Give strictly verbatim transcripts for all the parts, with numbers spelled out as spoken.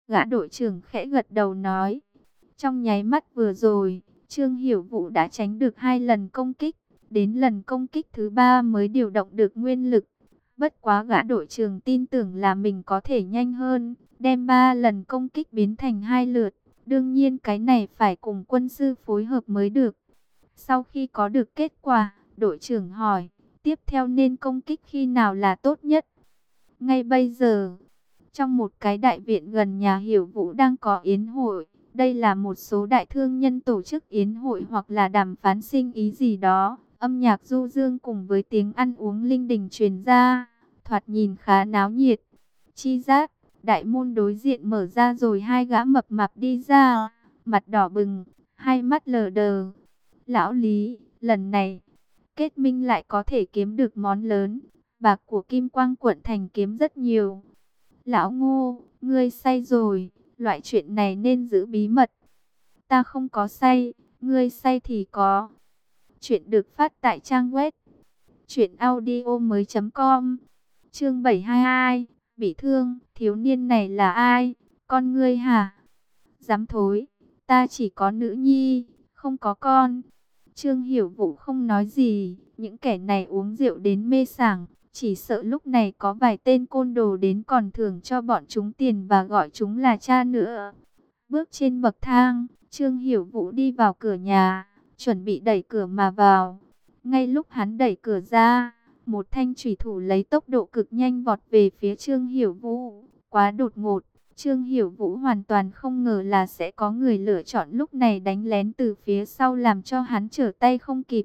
Gã đội trưởng khẽ gật đầu nói. Trong nháy mắt vừa rồi, Trương Hiểu Vũ đã tránh được hai lần công kích. Đến lần công kích thứ ba mới điều động được nguyên lực. Bất quá gã đội trưởng tin tưởng là mình có thể nhanh hơn, đem ba lần công kích biến thành hai lượt. Đương nhiên cái này phải cùng quân sư phối hợp mới được. Sau khi có được kết quả, đội trưởng hỏi, tiếp theo nên công kích khi nào là tốt nhất? Ngay bây giờ, trong một cái đại viện gần nhà Hiểu Vũ đang có yến hội. Đây là một số đại thương nhân tổ chức yến hội hoặc là đàm phán sinh ý gì đó. Âm nhạc du dương cùng với tiếng ăn uống linh đình truyền ra, thoạt nhìn khá náo nhiệt. Chi giác, đại môn đối diện mở ra rồi hai gã mập mạp đi ra, mặt đỏ bừng, hai mắt lờ đờ. Lão Lý, lần này, kết minh lại có thể kiếm được món lớn, bạc của Kim Quang quận thành kiếm rất nhiều. Lão Ngô, ngươi say rồi, loại chuyện này nên giữ bí mật. Ta không có say, ngươi say thì có. Chuyện được phát tại trang web truyện audio mới com. Chương bảy trăm hai mươi hai, bị thương, thiếu niên này là ai? Con ngươi hả? Dám thối, ta chỉ có nữ nhi, không có con. Trương Hiểu Vũ không nói gì, những kẻ này uống rượu đến mê sảng, chỉ sợ lúc này có vài tên côn đồ đến còn thưởng cho bọn chúng tiền và gọi chúng là cha nữa. Bước trên bậc thang, Trương Hiểu Vũ đi vào cửa nhà, chuẩn bị đẩy cửa mà vào. Ngay lúc hắn đẩy cửa ra, một thanh chủy thủ lấy tốc độ cực nhanh vọt về phía Trương Hiểu Vũ. Quá đột ngột, Trương Hiểu Vũ hoàn toàn không ngờ là sẽ có người lựa chọn lúc này đánh lén từ phía sau làm cho hắn trở tay không kịp.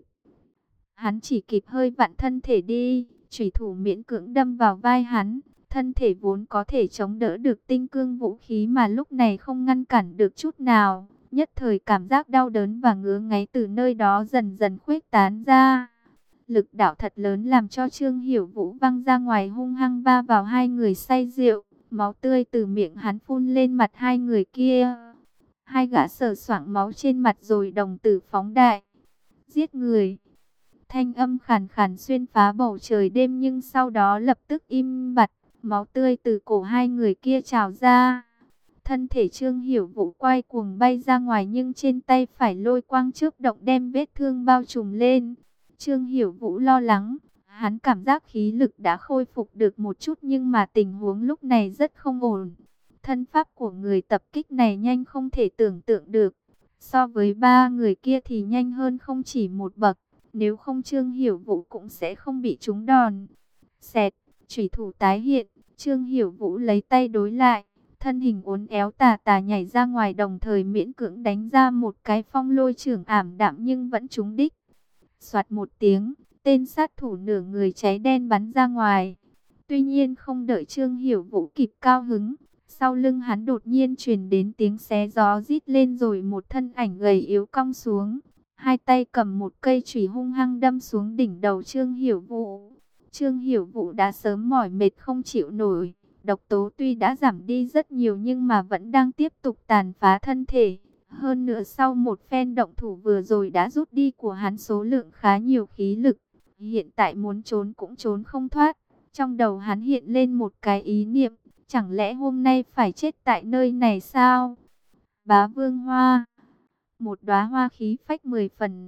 Hắn chỉ kịp hơi vặn thân thể đi, chủy thủ miễn cưỡng đâm vào vai hắn. Thân thể vốn có thể chống đỡ được tinh cương vũ khí mà lúc này không ngăn cản được chút nào. Nhất thời cảm giác đau đớn và ngứa ngáy từ nơi đó dần dần khuếch tán ra. Lực đạo thật lớn làm cho Trương Hiểu Vũ văng ra ngoài, hung hăng va vào hai người say rượu. Máu tươi từ miệng hắn phun lên mặt hai người kia. Hai gã sờ soạng máu trên mặt rồi đồng tử phóng đại. Giết người. Thanh âm khàn khàn xuyên phá bầu trời đêm nhưng sau đó lập tức im bặt. Máu tươi từ cổ hai người kia trào ra. Thân thể Trương Hiểu Vũ quay cuồng bay ra ngoài nhưng trên tay phải lôi quang chớp động đem vết thương bao trùm lên. Trương Hiểu Vũ lo lắng, hắn cảm giác khí lực đã khôi phục được một chút nhưng mà tình huống lúc này rất không ổn. Thân pháp của người tập kích này nhanh không thể tưởng tượng được. So với ba người kia thì nhanh hơn không chỉ một bậc, nếu không Trương Hiểu Vũ cũng sẽ không bị trúng đòn. Xẹt, chủy thủ tái hiện, Trương Hiểu Vũ lấy tay đối lại. Thân hình uốn éo tà tà nhảy ra ngoài đồng thời miễn cưỡng đánh ra một cái phong lôi chưởng ảm đạm nhưng vẫn trúng đích. Soạt một tiếng, tên sát thủ nửa người cháy đen bắn ra ngoài. Tuy nhiên không đợi Trương Hiểu Vũ kịp cao hứng, sau lưng hắn đột nhiên truyền đến tiếng xé gió rít lên rồi một thân ảnh gầy yếu cong xuống. Hai tay cầm một cây chùy hung hăng đâm xuống đỉnh đầu Trương Hiểu Vũ. Trương Hiểu Vũ đã sớm mỏi mệt không chịu nổi. Độc tố tuy đã giảm đi rất nhiều nhưng mà vẫn đang tiếp tục tàn phá thân thể. Hơn nữa sau một phen động thủ vừa rồi đã rút đi của hắn số lượng khá nhiều khí lực. Hiện tại muốn trốn cũng trốn không thoát. Trong đầu hắn hiện lên một cái ý niệm. Chẳng lẽ hôm nay phải chết tại nơi này sao? Bá Vương Hoa. Một đóa hoa khí phách mười phần.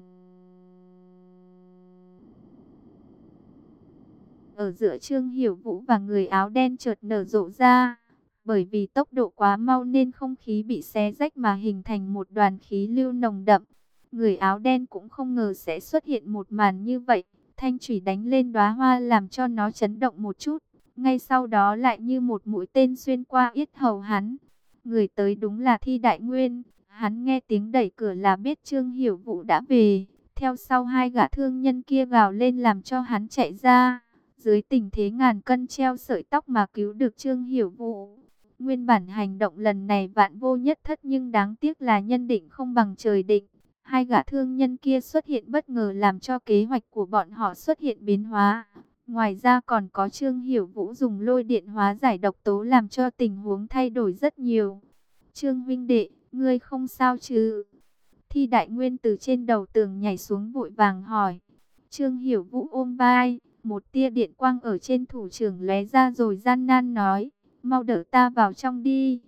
Ở giữa Trương Hiểu Vũ và người áo đen chợt nở rộ ra. Bởi vì tốc độ quá mau nên không khí bị xé rách mà hình thành một đoàn khí lưu nồng đậm. Người áo đen cũng không ngờ sẽ xuất hiện một màn như vậy. Thanh chủy đánh lên đóa hoa làm cho nó chấn động một chút. Ngay sau đó lại như một mũi tên xuyên qua yết hầu hắn. Người tới đúng là Thi Đại Nguyên. Hắn nghe tiếng đẩy cửa là biết Trương Hiểu Vũ đã về. Theo sau hai gã thương nhân kia gào lên làm cho hắn chạy ra. Dưới tình thế ngàn cân treo sợi tóc mà cứu được Trương Hiểu Vũ. Nguyên bản hành động lần này vạn vô nhất thất nhưng đáng tiếc là nhân định không bằng trời định. Hai gã thương nhân kia xuất hiện bất ngờ làm cho kế hoạch của bọn họ xuất hiện biến hóa. Ngoài ra còn có Trương Hiểu Vũ dùng lôi điện hóa giải độc tố làm cho tình huống thay đổi rất nhiều. Trương huynh đệ, ngươi không sao chứ? Thi Đại Nguyên từ trên đầu tường nhảy xuống vội vàng hỏi. Trương Hiểu Vũ ôm vai, một tia điện quang ở trên thủ trưởng lóe ra rồi gian nan nói. Mau đỡ ta vào trong đi.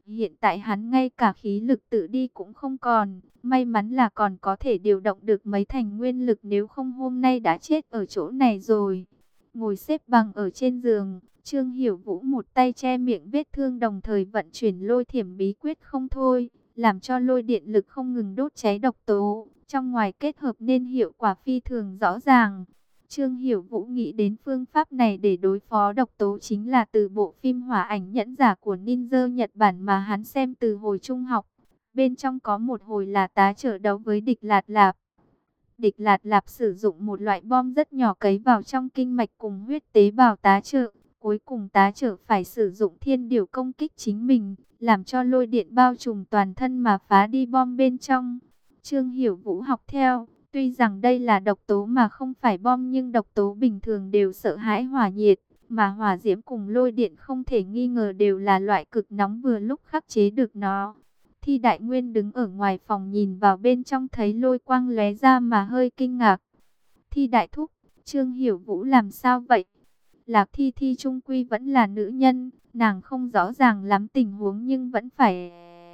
Hiện tại hắn ngay cả khí lực tự đi cũng không còn, may mắn là còn có thể điều động được mấy thành nguyên lực, nếu không hôm nay đã chết ở chỗ này rồi. Ngồi xếp bằng ở trên giường, Trương Hiểu Vũ một tay che miệng vết thương, đồng thời vận chuyển lôi thiểm bí quyết không thôi, làm cho lôi điện lực không ngừng đốt cháy độc tố, trong ngoài kết hợp nên hiệu quả phi thường rõ ràng. Trương Hiểu Vũ nghĩ đến phương pháp này để đối phó độc tố chính là từ bộ phim Hỏa Ảnh Nhẫn Giả của ninja Nhật Bản mà hắn xem từ hồi trung học. Bên trong có một hồi là tá trợ đấu với địch Lạt Lạp. Địch Lạt Lạp sử dụng một loại bom rất nhỏ cấy vào trong kinh mạch cùng huyết tế bào tá trợ. Cuối cùng tá trợ phải sử dụng thiên điều công kích chính mình, làm cho lôi điện bao trùm toàn thân mà phá đi bom bên trong. Trương Hiểu Vũ học theo. Tuy rằng đây là độc tố mà không phải bom, nhưng độc tố bình thường đều sợ hãi hỏa nhiệt, mà hỏa diễm cùng lôi điện không thể nghi ngờ đều là loại cực nóng, vừa lúc khắc chế được nó. Thi Đại Nguyên đứng ở ngoài phòng nhìn vào bên trong thấy lôi quang lóe ra mà hơi kinh ngạc. Thi Đại Thúc, Trương Hiểu Vũ làm sao vậy? Lạc Thi Thi chung quy vẫn là nữ nhân, nàng không rõ ràng lắm tình huống nhưng vẫn phải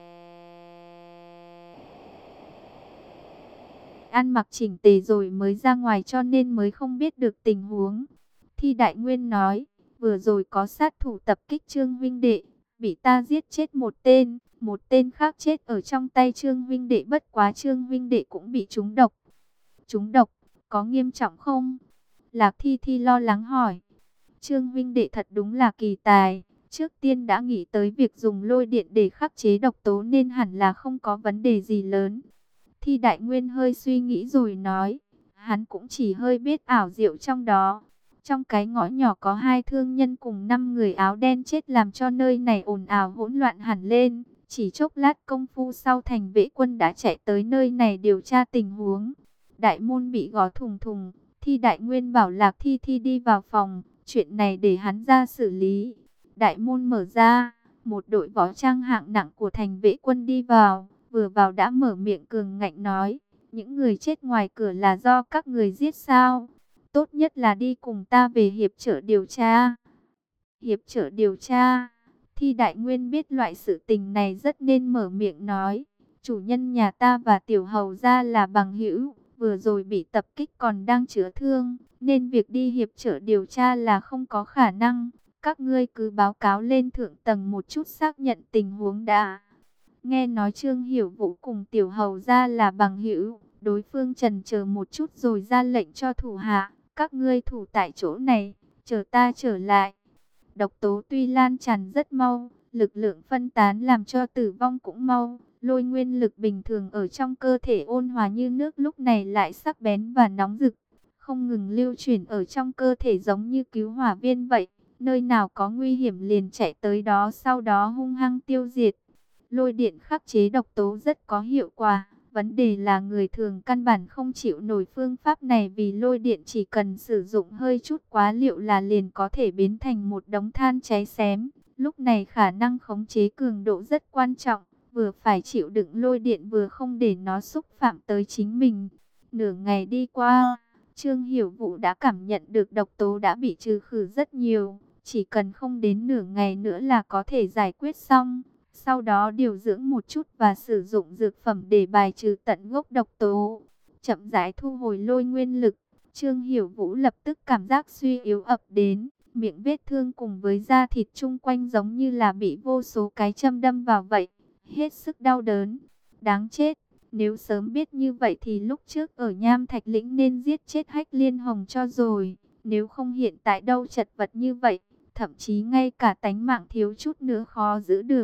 ăn mặc chỉnh tề rồi mới ra ngoài, cho nên mới không biết được tình huống. Thi Đại Nguyên nói, vừa rồi có sát thủ tập kích Trương huynh đệ, bị ta giết chết một tên, một tên khác chết ở trong tay Trương huynh đệ, bất quá Trương huynh đệ cũng bị trúng độc. Trúng độc, có nghiêm trọng không? Lạc Thi Thi lo lắng hỏi. Trương huynh đệ thật đúng là kỳ tài, trước tiên đã nghĩ tới việc dùng lôi điện để khắc chế độc tố nên hẳn là không có vấn đề gì lớn. Thi Đại Nguyên hơi suy nghĩ rồi nói, hắn cũng chỉ hơi biết ảo diệu trong đó. Trong cái ngõ nhỏ có hai thương nhân cùng năm người áo đen chết, làm cho nơi này ồn ào hỗn loạn hẳn lên. Chỉ chốc lát công phu sau, thành vệ quân đã chạy tới nơi này điều tra tình huống. Đại môn bị gõ thùng thùng, Thi Đại Nguyên bảo Lạc Thi Thi đi vào phòng, chuyện này để hắn ra xử lý. Đại môn mở ra, một đội võ trang hạng nặng của thành vệ quân đi vào. Vừa vào đã mở miệng cường ngạnh nói, những người chết ngoài cửa là do các người giết sao? Tốt nhất là đi cùng ta về hiệp trợ điều tra. Hiệp trợ điều tra. Thi Đại Nguyên biết loại sự tình này rất nên mở miệng nói, chủ nhân nhà ta và tiểu hầu gia là bằng hữu, vừa rồi bị tập kích còn đang chữa thương, nên việc đi hiệp trợ điều tra là không có khả năng. Các ngươi cứ báo cáo lên thượng tầng một chút xác nhận tình huống đã. Nghe nói Trương Hiểu Vũ cùng tiểu hầu gia là bằng hữu, đối phương chần chờ một chút rồi ra lệnh cho thủ hạ, các ngươi thủ tại chỗ này, chờ ta trở lại. Độc tố tuy lan tràn rất mau, lực lượng phân tán làm cho tử vong cũng mau, lôi nguyên lực bình thường ở trong cơ thể ôn hòa như nước lúc này lại sắc bén và nóng rực, không ngừng lưu chuyển ở trong cơ thể giống như cứu hỏa viên vậy, nơi nào có nguy hiểm liền chạy tới đó, sau đó hung hăng tiêu diệt. Lôi điện khắc chế độc tố rất có hiệu quả. Vấn đề là người thường căn bản không chịu nổi phương pháp này, vì lôi điện chỉ cần sử dụng hơi chút quá liệu là liền có thể biến thành một đống than cháy xém. Lúc này khả năng khống chế cường độ rất quan trọng, vừa phải chịu đựng lôi điện vừa không để nó xúc phạm tới chính mình. Nửa ngày đi qua, Trương Hiểu Vũ đã cảm nhận được độc tố đã bị trừ khử rất nhiều. Chỉ cần không đến nửa ngày nữa là có thể giải quyết xong. Sau đó điều dưỡng một chút và sử dụng dược phẩm để bài trừ tận gốc độc tố. Chậm rãi thu hồi lôi nguyên lực, Trương Hiểu Vũ lập tức cảm giác suy yếu ập đến. Miệng vết thương cùng với da thịt chung quanh giống như là bị vô số cái châm đâm vào vậy. Hết sức đau đớn. Đáng chết. Nếu sớm biết như vậy thì lúc trước ở Nham Thạch Lĩnh nên giết chết Hách Liên Hồng cho rồi. Nếu không hiện tại đâu chật vật như vậy. Thậm chí ngay cả tánh mạng thiếu chút nữa khó giữ được.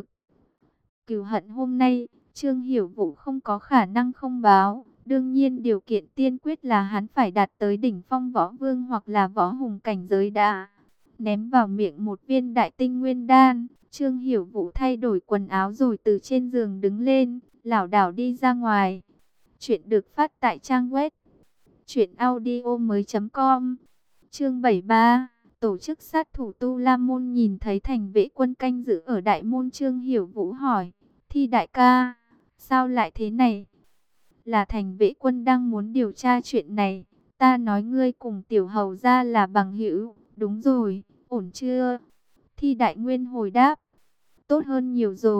Cừu hận hôm nay, Trương Hiểu Vũ không có khả năng không báo. Đương nhiên điều kiện tiên quyết là hắn phải đạt tới đỉnh phong võ vương hoặc là võ hùng cảnh giới đã. Ném vào miệng một viên đại tinh nguyên đan, Trương Hiểu Vũ thay đổi quần áo rồi từ trên giường đứng lên, lảo đảo đi ra ngoài. Chuyện được phát tại trang web truyện audio mới chấm com. Chương bảy mươi ba. Tổ chức sát thủ Tu La Môn. Nhìn thấy thành vệ quân canh giữ ở đại môn, Trương Hiểu Vũ hỏi, Thi đại ca, sao lại thế này? Là thành vệ quân đang muốn điều tra chuyện này. Ta nói ngươi cùng tiểu hầu gia là bằng hữu. Đúng rồi, ổn chưa? Thi Đại Nguyên hồi đáp, tốt hơn nhiều rồi.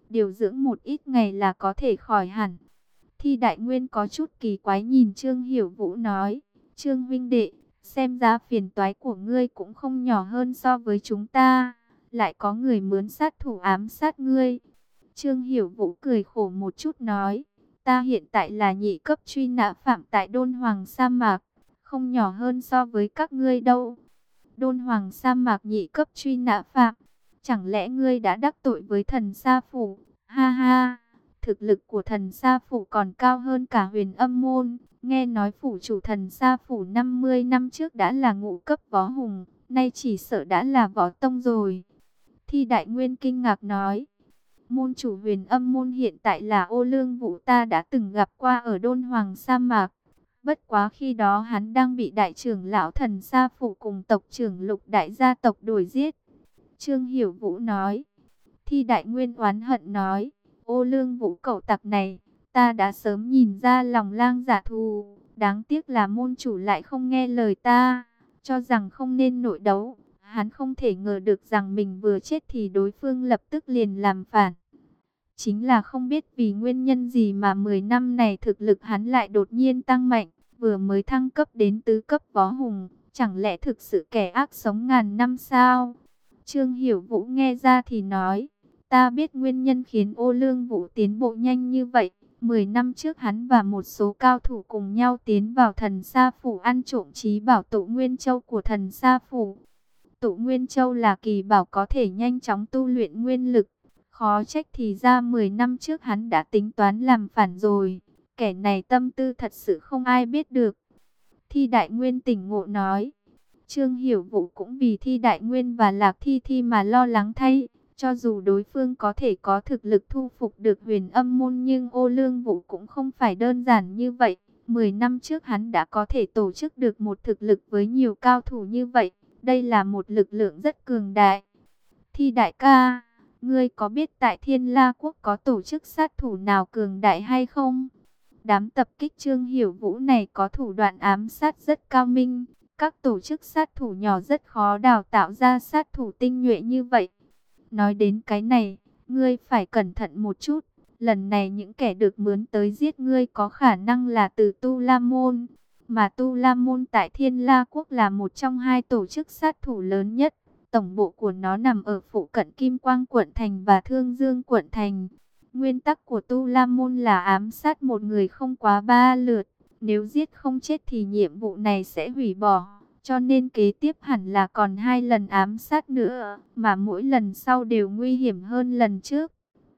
điều dưỡng một ít ngày là có thể khỏi hẳn. Thi Đại Nguyên có chút kỳ quái nhìn Trương Hiểu Vũ nói, Trương huynh đệ, xem ra phiền toái của ngươi cũng không nhỏ hơn so với chúng ta, lại có người mướn sát thủ ám sát ngươi. Trương Hiểu Vũ cười khổ một chút nói, ta hiện tại là nhị cấp truy nã phạm tại Đôn Hoàng sa mạc, không nhỏ hơn so với các ngươi đâu. Đôn Hoàng sa mạc nhị cấp truy nã phạm, chẳng lẽ ngươi đã đắc tội với thần sa phủ? Ha ha, thực lực của thần sa phủ còn cao hơn cả Huyền Âm môn. Nghe nói phủ chủ thần sa phủ năm mươi năm trước đã là ngũ cấp võ hùng, nay chỉ sợ đã là võ tông rồi. Thi Đại Nguyên kinh ngạc nói, môn chủ Huyền Âm môn hiện tại là Ô Lương Vũ, ta đã từng gặp qua ở Đôn Hoàng sa mạc. Bất quá khi đó hắn đang bị đại trưởng lão thần sa phủ cùng tộc trưởng Lục đại gia tộc đuổi giết. Trương Hiểu Vũ nói. Thi Đại Nguyên oán hận nói, Ô Lương Vũ cẩu tặc này, ta đã sớm nhìn ra lòng lang dạ thù, đáng tiếc là môn chủ lại không nghe lời ta, cho rằng không nên nội đấu. Hắn không thể ngờ được rằng mình vừa chết thì đối phương lập tức liền làm phản. Chính là không biết vì nguyên nhân gì mà mười năm này thực lực hắn lại đột nhiên tăng mạnh, vừa mới thăng cấp đến tứ cấp võ hùng, chẳng lẽ thực sự kẻ ác sống ngàn năm sao? Trương Hiểu Vũ nghe ra thì nói, ta biết nguyên nhân khiến Ô Lương Vũ tiến bộ nhanh như vậy. Mười năm trước hắn và một số cao thủ cùng nhau tiến vào thần sa phủ ăn trộm trí bảo Tụ Nguyên Châu của thần sa phủ. Tụ Nguyên Châu là kỳ bảo có thể nhanh chóng tu luyện nguyên lực. Khó trách thì ra mười năm trước hắn đã tính toán làm phản rồi. Kẻ này tâm tư thật sự không ai biết được. Thi Đại Nguyên tỉnh ngộ nói. Trương Hiểu Vũ cũng vì Thi Đại Nguyên và Lạc Thi Thi mà lo lắng thay. Cho dù đối phương có thể có thực lực thu phục được Huyền Âm môn, nhưng Ô Lương Vũ cũng không phải đơn giản như vậy. Mười năm trước hắn đã có thể tổ chức được một thực lực với nhiều cao thủ như vậy. Đây là một lực lượng rất cường đại. Thi đại ca, ngươi có biết tại Thiên La Quốc có tổ chức sát thủ nào cường đại hay không? Đám tập kích Trương Hiểu Vũ này có thủ đoạn ám sát rất cao minh. Các tổ chức sát thủ nhỏ rất khó đào tạo ra sát thủ tinh nhuệ như vậy. Nói đến cái này, ngươi phải cẩn thận một chút. Lần này những kẻ được mướn tới giết ngươi có khả năng là từ Tu La Môn. Mà Tu La Môn tại Thiên La Quốc là một trong hai tổ chức sát thủ lớn nhất. Tổng bộ của nó nằm ở phụ cận Kim Quang quận thành và Thương Dương quận thành. Nguyên tắc của Tu La Môn là ám sát một người không quá ba lượt. Nếu giết không chết thì nhiệm vụ này sẽ hủy bỏ. Cho nên kế tiếp hẳn là còn hai lần ám sát nữa, mà mỗi lần sau đều nguy hiểm hơn lần trước.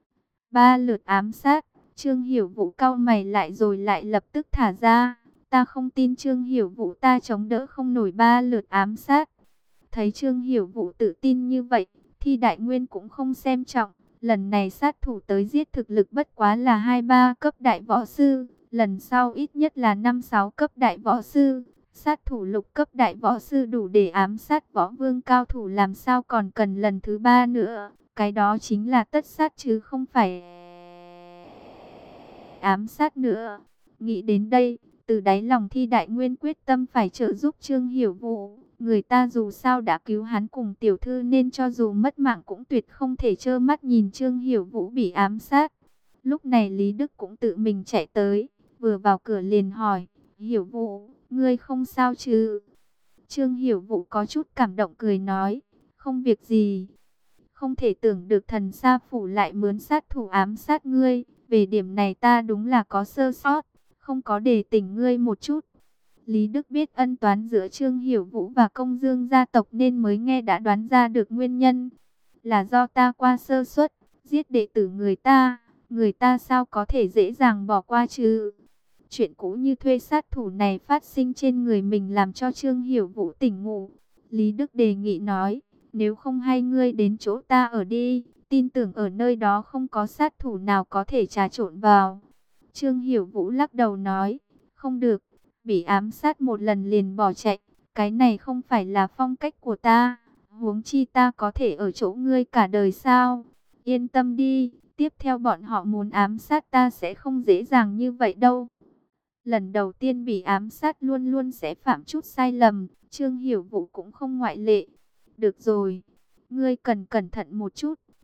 Ba lượt ám sát, Trương Hiểu Vũ cau mày lại rồi lại lập tức thả ra. Ta không tin Trương Hiểu Vũ ta chống đỡ không nổi ba lượt ám sát. Thấy Trương Hiểu Vũ tự tin như vậy, Thi Đại Nguyên cũng không xem trọng. Lần này sát thủ tới giết thực lực bất quá là hai ba cấp đại võ sư, lần sau ít nhất là năm sáu cấp đại võ sư. Sát thủ lục cấp đại võ sư đủ để ám sát võ vương cao thủ, làm sao còn cần lần thứ ba nữa. Cái đó chính là tất sát chứ không phải ám sát nữa. Nghĩ đến đây, từ đáy lòng Thi Đại Nguyên quyết tâm phải trợ giúp Trương Hiểu Vũ. Người ta dù sao đã cứu hắn cùng tiểu thư, nên cho dù mất mạng cũng tuyệt không thể trơ mắt nhìn Trương Hiểu Vũ bị ám sát. Lúc này Lý Đức cũng tự mình chạy tới, vừa vào cửa liền hỏi, Hiểu Vũ, ngươi không sao chứ? Trương Hiểu Vũ có chút cảm động cười nói, không việc gì. Không thể tưởng được thần sa phủ lại mướn sát thủ ám sát ngươi. Về điểm này ta đúng là có sơ sót, không có đề tỉnh ngươi một chút. Lý Đức biết ân toán giữa Trương Hiểu Vũ và Công Dương gia tộc nên mới nghe đã đoán ra được nguyên nhân. Là do ta qua sơ suất, giết đệ tử người ta, người ta sao có thể dễ dàng bỏ qua chứ? Chuyện cũ như thuê sát thủ này phát sinh trên người mình làm cho Trương Hiểu Vũ tỉnh ngủ. Lý Đức đề nghị nói, nếu không hay ngươi đến chỗ ta ở đi, tin tưởng ở nơi đó không có sát thủ nào có thể trà trộn vào. Trương Hiểu Vũ lắc đầu nói, không được, bị ám sát một lần liền bỏ chạy, cái này không phải là phong cách của ta, huống chi ta có thể ở chỗ ngươi cả đời sao? Yên tâm đi, tiếp theo bọn họ muốn ám sát ta sẽ không dễ dàng như vậy đâu. Lần đầu tiên bị ám sát luôn luôn sẽ phạm chút sai lầm, Trương Hiểu Vũ cũng không ngoại lệ. Được rồi, ngươi cần cẩn thận một chút,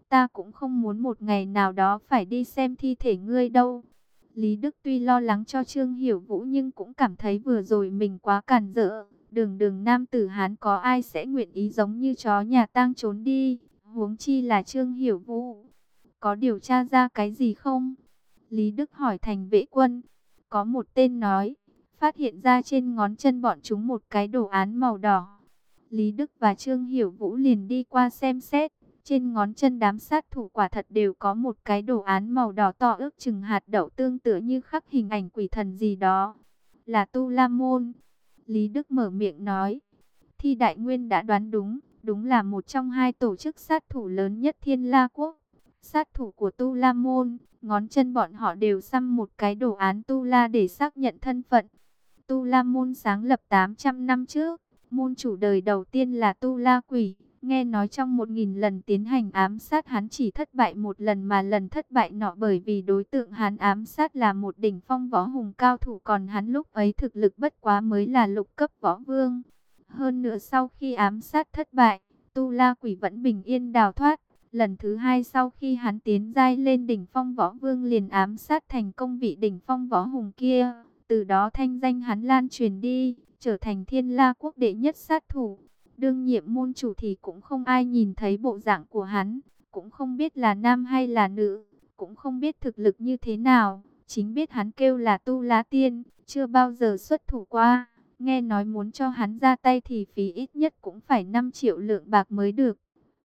Ta cũng không muốn một ngày nào đó phải đi xem thi thể ngươi đâu. Lý Đức tuy lo lắng cho Trương Hiểu Vũ nhưng cũng cảm thấy vừa rồi mình quá càn rỡ. Đường đường nam tử Hán có ai sẽ nguyện ý giống như chó nhà tang trốn đi, huống chi là Trương Hiểu Vũ. Có điều tra ra cái gì không? Lý Đức hỏi Thành Vệ Quân. Có một tên nói, phát hiện ra trên ngón chân bọn chúng một cái đồ án màu đỏ. Lý Đức và Trương Hiểu Vũ liền đi qua xem xét. Trên ngón chân đám sát thủ quả thật đều có một cái đồ án màu đỏ to ước chừng hạt đậu, tương tự như khắc hình ảnh quỷ thần gì đó. Là Tu La Môn. Lý Đức mở miệng nói. Thi Đại Nguyên đã đoán đúng, đúng là một trong hai tổ chức sát thủ lớn nhất Thiên La Quốc. Sát thủ của Tu La Môn, ngón chân bọn họ đều xăm một cái đồ án Tu La để xác nhận thân phận. Tu La Môn sáng lập tám trăm năm trước, môn chủ đời đầu tiên là Tu La Quỷ. Nghe nói trong một nghìn lần tiến hành ám sát hắn chỉ thất bại một lần, mà lần thất bại nọ bởi vì đối tượng hắn ám sát là một đỉnh phong võ hùng cao thủ, còn hắn lúc ấy thực lực bất quá mới là lục cấp võ vương. Hơn nữa sau khi ám sát thất bại, Tu La Quỷ vẫn bình yên đào thoát. Lần thứ hai sau khi hắn tiến giai lên đỉnh phong võ vương liền ám sát thành công vị đỉnh phong võ hùng kia. Từ đó thanh danh hắn lan truyền đi, trở thành Thiên La Quốc đệ nhất sát thủ. Đương nhiệm môn chủ thì cũng không ai nhìn thấy bộ dạng của hắn, cũng không biết là nam hay là nữ, cũng không biết thực lực như thế nào, chính biết hắn kêu là Tu La Tiên, chưa bao giờ xuất thủ qua. Nghe nói muốn cho hắn ra tay thì phí ít nhất cũng phải năm triệu lượng bạc mới được.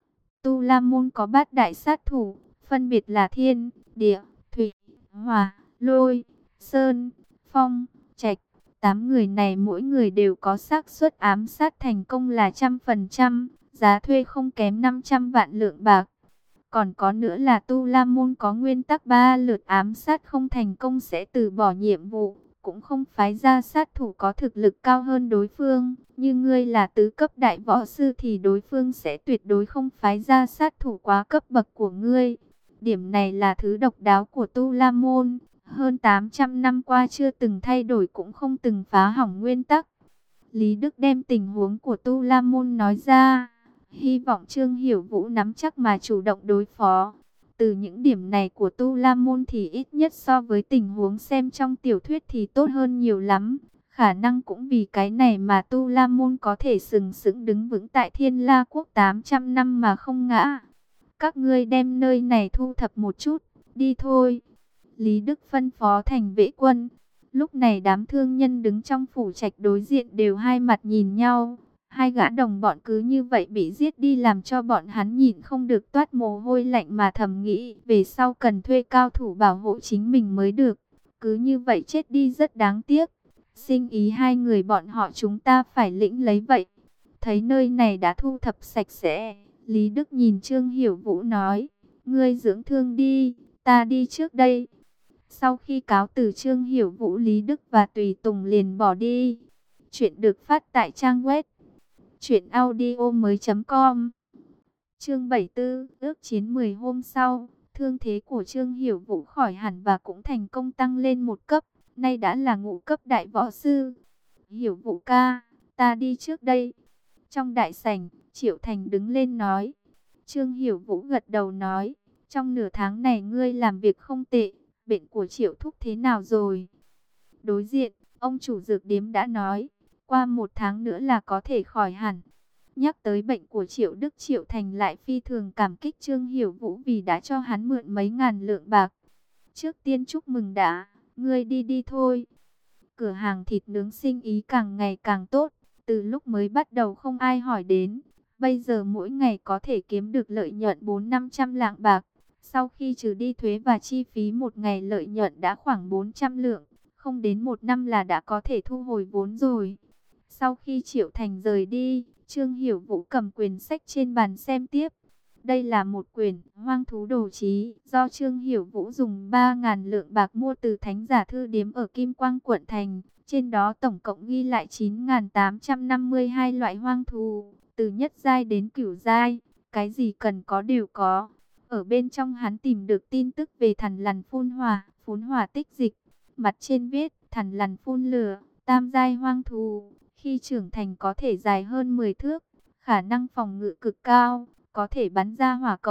Tu La Môn có bát đại sát thủ, phân biệt là Thiên, Địa, Thủy, Hỏa, Lôi, Sơn, Phong, Trạch. Tám người này mỗi người đều có xác suất ám sát thành công là trăm phần trăm, giá thuê không kém năm trăm vạn lượng bạc. Còn có nữa là Tu La Môn có nguyên tắc ba lượt ám sát không thành công sẽ từ bỏ nhiệm vụ, cũng không phái ra sát thủ có thực lực cao hơn đối phương. Như ngươi là tứ cấp đại võ sư thì đối phương sẽ tuyệt đối không phái ra sát thủ quá cấp bậc của ngươi. Điểm này là thứ độc đáo của Tu La Môn. Hơn tám trăm năm qua chưa từng thay đổi, cũng không từng phá hỏng nguyên tắc. Lý Đức đem tình huống của Tu La Môn nói ra, hy vọng Trương Hiểu Vũ nắm chắc mà chủ động đối phó. Từ những điểm này của Tu La Môn thì ít nhất so với tình huống xem trong tiểu thuyết thì tốt hơn nhiều lắm. Khả năng cũng vì cái này mà Tu La Môn có thể sừng sững đứng vững tại Thiên La Quốc tám trăm năm mà không ngã. Các ngươi đem nơi này thu thập một chút, đi thôi. Lý Đức phân phó Thành Vệ Quân. Lúc này đám thương nhân đứng trong phủ trạch đối diện đều hai mặt nhìn nhau. Hai gã đồng bọn cứ như vậy bị giết đi làm cho bọn hắn nhìn không được toát mồ hôi lạnh mà thầm nghĩ về sau cần thuê cao thủ bảo hộ chính mình mới được. Cứ như vậy chết đi rất đáng tiếc. Sinh ý hai người bọn họ chúng ta phải lĩnh lấy vậy. Thấy nơi này đã thu thập sạch sẽ, Lý Đức nhìn Trương Hiểu Vũ nói, ngươi dưỡng thương đi, ta đi trước đây. Sau khi cáo từ Trương Hiểu Vũ, Lý Đức và Tùy Tùng liền bỏ đi. Chuyện được phát tại trang web truyện audio mới chấm com. Chương bảy mươi tư, ước chiến mười hôm sau, thương thế của Trương Hiểu Vũ khỏi hẳn và cũng thành công tăng lên một cấp, nay đã là ngũ cấp đại võ sư. Hiểu Vũ ca, ta đi trước đây. Trong đại sảnh, Triệu Thành đứng lên nói. Trương Hiểu Vũ gật đầu nói, trong nửa tháng này ngươi làm việc không tệ. Bệnh của Triệu thúc thế nào rồi? Đối diện, ông chủ dược điếm đã nói, qua một tháng nữa là có thể khỏi hẳn. Nhắc tới bệnh của Triệu Đức, Triệu Thành lại phi thường cảm kích Trương Hiểu Vũ vì đã cho hắn mượn mấy ngàn lượng bạc. Trước tiên chúc mừng đã, ngươi đi đi thôi. Cửa hàng thịt nướng sinh ý càng ngày càng tốt, từ lúc mới bắt đầu không ai hỏi đến, bây giờ mỗi ngày có thể kiếm được lợi nhuận bốn năm trăm lạng bạc. Sau khi trừ đi thuế và chi phí, một ngày lợi nhuận đã khoảng bốn trăm lượng, không đến một năm là đã có thể thu hồi vốn rồi. Sau khi Triệu Thành rời đi, Trương Hiểu Vũ cầm quyển sách trên bàn xem tiếp. Đây là một quyển Hoang thú đồ chí do Trương Hiểu Vũ dùng ba nghìn lượng bạc mua từ Thánh Giả Thư Điếm ở Kim Quang quận thành. Trên đó tổng cộng ghi lại chín nghìn tám trăm năm mươi hai loại hoang thú, từ nhất giai đến cửu giai, cái gì cần có đều có. Ở bên trong hắn tìm được tin tức về thằn lằn phun hỏa, phun hỏa tích dịch. Mặt trên viết, thằn lằn phun lửa, tam giai hoang thú, khi trưởng thành có thể dài hơn mười thước, khả năng phòng ngự cực cao, có thể bắn ra hỏa cầu,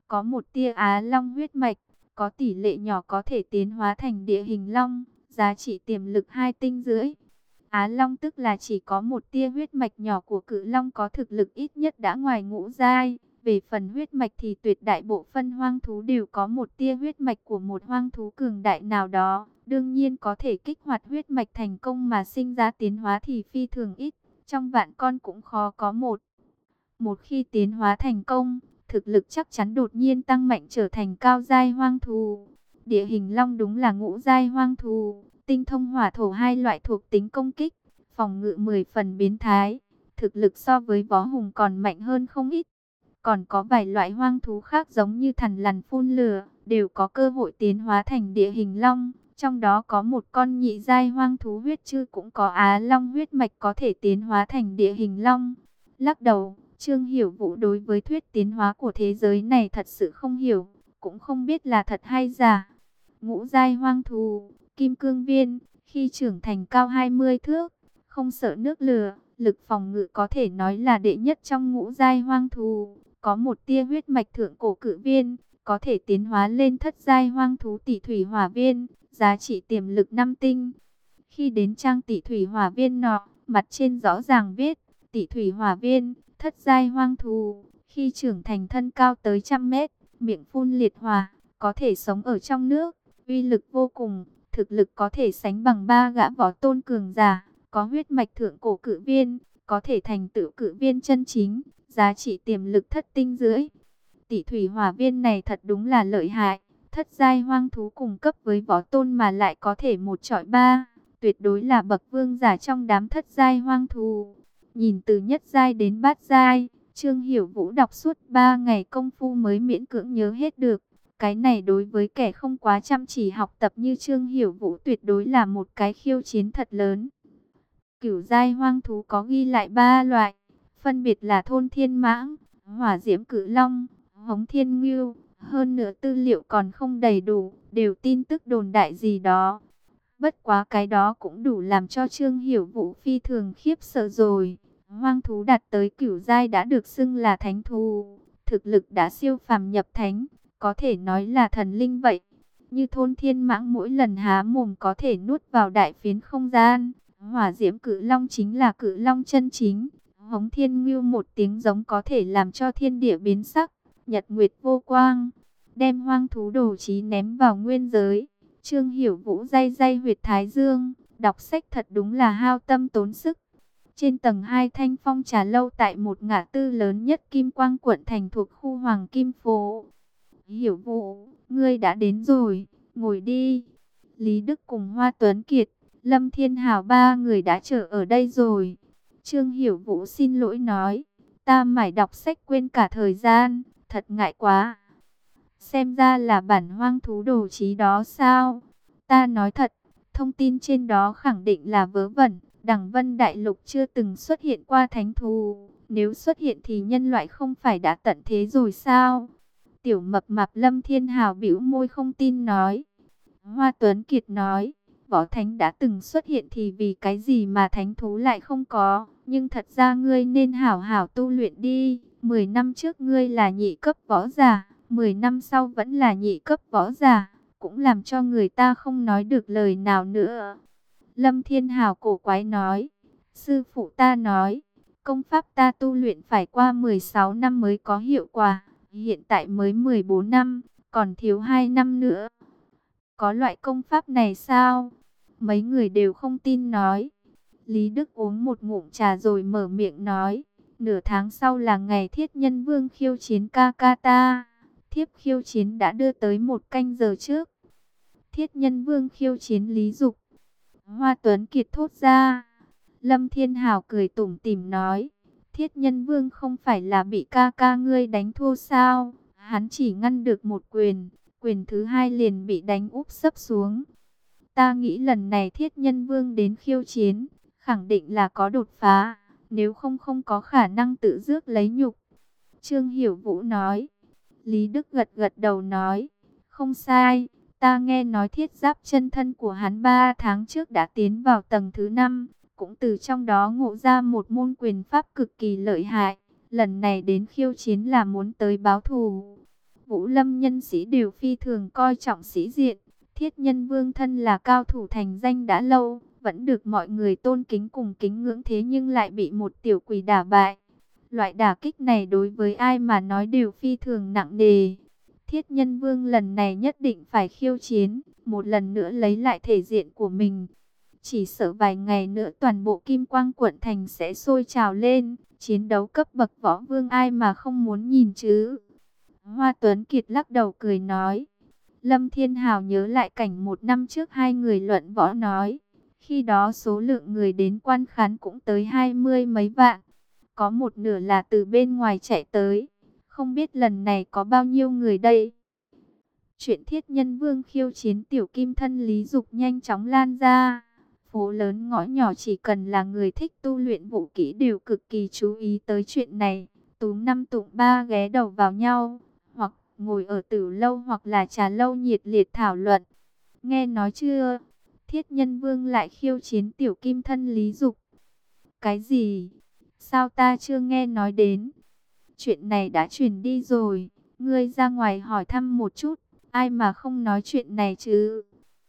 có một tia Á Long huyết mạch, có tỷ lệ nhỏ có thể tiến hóa thành địa hình long, giá trị tiềm lực hai tinh rưỡi. Á Long tức là chỉ có một tia huyết mạch nhỏ của cự long có thực lực ít nhất đã ngoài ngũ giai. Về phần huyết mạch thì tuyệt đại bộ phân hoang thú đều có một tia huyết mạch của một hoang thú cường đại nào đó. Đương nhiên có thể kích hoạt huyết mạch thành công mà sinh ra tiến hóa thì phi thường ít. Trong vạn con cũng khó có một. Một khi tiến hóa thành công, thực lực chắc chắn đột nhiên tăng mạnh trở thành cao giai hoang thú. Địa hình long đúng là ngũ giai hoang thú, tinh thông hỏa thổ hai loại thuộc tính công kích, phòng ngự mười phần biến thái. Thực lực so với võ hùng còn mạnh hơn không ít. Còn có vài loại hoang thú khác giống như thằn lằn phun lửa, đều có cơ hội tiến hóa thành địa hình long. Trong đó có một con nhị giai hoang thú huyết chư cũng có Á Long huyết mạch có thể tiến hóa thành địa hình long. Lắc đầu, Trương Hiểu Vũ đối với thuyết tiến hóa của thế giới này thật sự không hiểu, cũng không biết là thật hay giả. Ngũ giai hoang thú, kim cương viên, khi trưởng thành cao hai mươi thước, không sợ nước lửa, lực phòng ngự có thể nói là đệ nhất trong ngũ giai hoang thú. Có một tia huyết mạch thượng cổ cự viên, có thể tiến hóa lên thất giai hoang thú tỷ thủy hỏa viên, giá trị tiềm lực năm tinh. Khi đến trang tỷ thủy hỏa viên nọ, mặt trên rõ ràng viết, tỷ thủy hỏa viên, thất giai hoang thú, khi trưởng thành thân cao tới trăm mét, miệng phun liệt hỏa, có thể sống ở trong nước, uy lực vô cùng, thực lực có thể sánh bằng ba gã võ tôn cường giả, có huyết mạch thượng cổ cự viên, có thể thành tựu cự viên chân chính, giá trị tiềm lực thất tinh rưỡi. Tỷ thủy hỏa viên này thật đúng là lợi hại, thất giai hoang thú cùng cấp với võ tôn mà lại có thể một chọi ba, tuyệt đối là bậc vương giả trong đám thất giai hoang thú. Nhìn từ nhất giai đến bát giai, Trương Hiểu Vũ đọc suốt ba ngày công phu mới miễn cưỡng nhớ hết được. Cái này đối với kẻ không quá chăm chỉ học tập như Trương Hiểu Vũ tuyệt đối là một cái khiêu chiến thật lớn. Cửu giai hoang thú có ghi lại ba loại, phân biệt là thôn thiên mãng, hỏa diễm cự long, hống thiên ngưu. Hơn nữa tư liệu còn không đầy đủ, đều tin tức đồn đại gì đó. Bất quá cái đó cũng đủ làm cho Trương Hiểu Vũ phi thường khiếp sợ rồi. Hoang thú đạt tới cửu giai đã được xưng là thánh thú, thực lực đã siêu phàm nhập thánh, có thể nói là thần linh vậy. Như thôn thiên mãng mỗi lần há mồm có thể nuốt vào đại phiến không gian. Hỏa diễm cự long chính là cự long chân chính. Hống thiên ngưu một tiếng giống có thể làm cho thiên địa biến sắc, nhật nguyệt vô quang. Đem hoang thú đồ trí ném vào nguyên giới. Trương Hiểu Vũ day day huyệt thái dương, đọc sách thật đúng là hao tâm tốn sức. Trên tầng hai Thanh Phong trà lâu tại một ngã tư lớn nhất Kim Quang quận thành thuộc khu Hoàng Kim phố. Hiểu Vũ, ngươi đã đến rồi, ngồi đi. Lý Đức cùng Hoa Tuấn Kiệt, Lâm Thiên Hào ba người đã chờ ở đây rồi. Trương Hiểu Vũ xin lỗi nói, ta mải đọc sách quên cả thời gian, thật ngại quá. Xem ra là bản hoang thú đồ trí đó sao? Ta nói thật, thông tin trên đó khẳng định là vớ vẩn. Đằng Vân Đại Lục chưa từng xuất hiện qua thánh thú. Nếu xuất hiện thì nhân loại không phải đã tận thế rồi sao? Tiểu mập mạp Lâm Thiên Hào bĩu môi không tin nói. Hoa Tuấn Kiệt nói, võ thánh đã từng xuất hiện thì vì cái gì mà thánh thú lại không có? Nhưng thật ra ngươi nên hảo hảo tu luyện đi. Mười năm trước ngươi là nhị cấp võ giả, mười năm sau vẫn là nhị cấp võ giả, cũng làm cho người ta không nói được lời nào nữa. Lâm Thiên Hào cổ quái nói, sư phụ ta nói, công pháp ta tu luyện phải qua mười sáu năm mới có hiệu quả, hiện tại mới mười bốn năm, còn thiếu hai năm nữa. Có loại công pháp này sao? Mấy người đều không tin nói. Lý Đức uống một ngụm trà rồi mở miệng nói, nửa tháng sau là ngày Thiết Nhân Vương khiêu chiến ca ca ta. Thiếp khiêu chiến đã đưa tới một canh giờ trước. Thiết Nhân Vương khiêu chiến Lý Dục. Hoa Tuấn Kiệt thốt ra. Lâm Thiên Hào cười tủm tỉm nói, Thiết Nhân Vương không phải là bị ca ca ngươi đánh thua sao? Hắn chỉ ngăn được một quyền, quyền thứ hai liền bị đánh úp sấp xuống. Ta nghĩ lần này Thiết Nhân Vương đến khiêu chiến, khẳng định là có đột phá, nếu không không có khả năng tự rước lấy nhục. Trương Hiểu Vũ nói. Lý Đức gật gật đầu nói, không sai, ta nghe nói thiết giáp chân thân của hắn ba tháng trước đã tiến vào tầng thứ năm, cũng từ trong đó ngộ ra một môn quyền pháp cực kỳ lợi hại, lần này đến khiêu chiến là muốn tới báo thù. Vũ Lâm nhân sĩ đều phi thường coi trọng sĩ diện. Thiết Nhân Vương thân là cao thủ thành danh đã lâu, vẫn được mọi người tôn kính cùng kính ngưỡng, thế nhưng lại bị một tiểu quỷ đả bại. Loại đả kích này đối với ai mà nói đều phi thường nặng nề. Thiết Nhân Vương lần này nhất định phải khiêu chiến, một lần nữa lấy lại thể diện của mình. Chỉ sợ vài ngày nữa toàn bộ Kim Quang quận thành sẽ sôi trào lên, chiến đấu cấp bậc võ vương ai mà không muốn nhìn chứ. Hoa Tuấn Kiệt lắc đầu cười nói. Lâm Thiên Hào nhớ lại cảnh một năm trước hai người luận võ nói. Khi đó số lượng người đến quan khán cũng tới hai mươi mấy vạn. Có một nửa là từ bên ngoài chạy tới. Không biết lần này có bao nhiêu người đây. Chuyện Thiết Nhân Vương khiêu chiến tiểu kim thân Lý Dục nhanh chóng lan ra. Phố lớn ngõ nhỏ chỉ cần là người thích tu luyện vũ kỹ đều cực kỳ chú ý tới chuyện này. Túm năm tụm ba ghé đầu vào nhau, hoặc ngồi ở tử lâu hoặc là trà lâu nhiệt liệt thảo luận. Nghe nói chưa? Thiết Nhân Vương lại khiêu chiến tiểu kim thân Lý Dục. Cái gì? Sao ta chưa nghe nói đến? Chuyện này đã truyền đi rồi. Ngươi ra ngoài hỏi thăm một chút. Ai mà không nói chuyện này chứ?